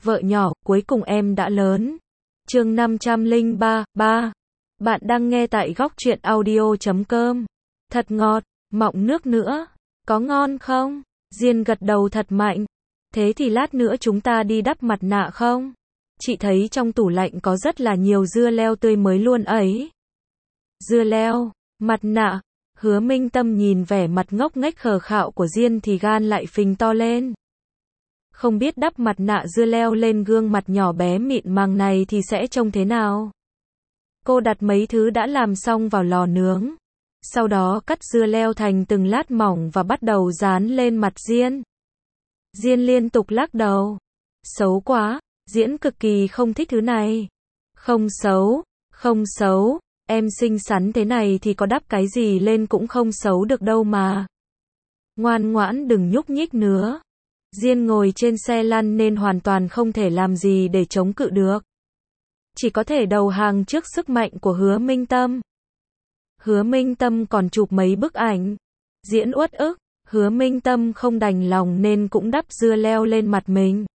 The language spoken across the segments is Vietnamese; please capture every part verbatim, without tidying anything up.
vợ nhỏ, cuối cùng em đã lớn. Chương năm trăm lẻ ba, ba. Bạn đang nghe tại góc truyện audio chấm com. Thật ngọt, mọng nước nữa. Có ngon không? Diên gật đầu thật mạnh. Thế thì lát nữa chúng ta đi đắp mặt nạ không? Chị thấy trong tủ lạnh có rất là nhiều dưa leo tươi mới luôn ấy. Dưa leo, mặt nạ. Hứa Minh Tâm nhìn vẻ mặt ngốc nghếch khờ khạo của Diên thì gan lại phình to lên. Không biết đắp mặt nạ dưa leo lên gương mặt nhỏ bé mịn màng này thì sẽ trông thế nào. Cô đặt mấy thứ đã làm xong vào lò nướng. Sau đó cắt dưa leo thành từng lát mỏng và bắt đầu dán lên mặt Diên. Diên liên tục lắc đầu. Xấu quá, Diễn cực kỳ không thích thứ này. Không xấu, không xấu, em xinh xắn thế này thì có đắp cái gì lên cũng không xấu được đâu mà. Ngoan ngoãn đừng nhúc nhích nữa. Diên ngồi trên xe lăn nên hoàn toàn không thể làm gì để chống cự được. Chỉ có thể đầu hàng trước sức mạnh của Hứa Minh Tâm. Hứa Minh Tâm còn chụp mấy bức ảnh. Diễn uất ức, Hứa Minh Tâm không đành lòng nên cũng đắp dưa leo lên mặt mình.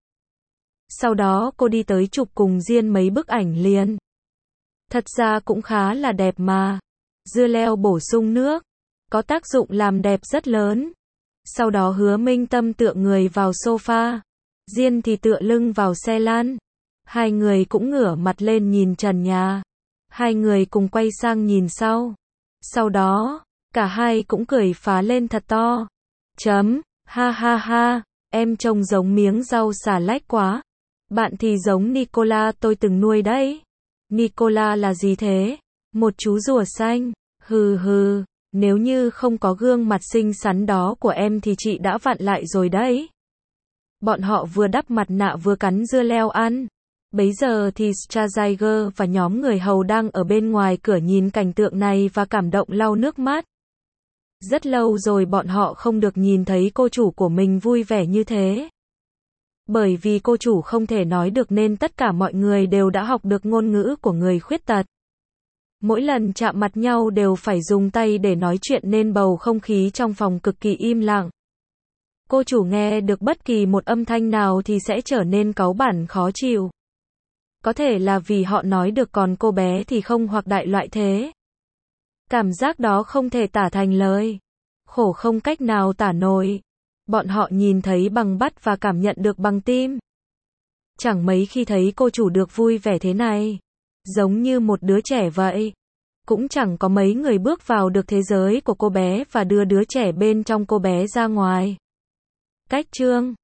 Sau đó cô đi tới chụp cùng Diên mấy bức ảnh liền. Thật ra cũng khá là đẹp mà. Dưa leo bổ sung nước, có tác dụng làm đẹp rất lớn. Sau đó Hứa Minh Tâm tựa người vào sofa, Diên thì tựa lưng vào xe lăn. Hai người cũng ngửa mặt lên nhìn trần nhà. Hai người cùng quay sang nhìn sau. Sau đó, cả hai cũng cười phá lên thật to. Chấm, ha ha ha, em trông giống miếng rau xà lách quá. Bạn thì giống Nicola tôi từng nuôi đấy. Nicola là gì thế? Một chú rùa xanh. Hừ hừ, nếu như không có gương mặt xinh xắn đó của em thì chị đã vặn lại rồi đấy. Bọn họ vừa đắp mặt nạ vừa cắn dưa leo ăn. Bấy giờ thì Schwarzenegger và nhóm người hầu đang ở bên ngoài cửa nhìn cảnh tượng này và cảm động lau nước mắt. Rất lâu rồi bọn họ không được nhìn thấy cô chủ của mình vui vẻ như thế. Bởi vì cô chủ không thể nói được nên tất cả mọi người đều đã học được ngôn ngữ của người khuyết tật. Mỗi lần chạm mặt nhau đều phải dùng tay để nói chuyện nên bầu không khí trong phòng cực kỳ im lặng. Cô chủ nghe được bất kỳ một âm thanh nào thì sẽ trở nên cáu bẳn khó chịu. Có thể là vì họ nói được còn cô bé thì không hoặc đại loại thế. Cảm giác đó không thể tả thành lời. Khổ không cách nào tả nổi. Bọn họ nhìn thấy bằng mắt và cảm nhận được bằng tim. Chẳng mấy khi thấy cô chủ được vui vẻ thế này. Giống như một đứa trẻ vậy. Cũng chẳng có mấy người bước vào được thế giới của cô bé và đưa đứa trẻ bên trong cô bé ra ngoài. Cách chương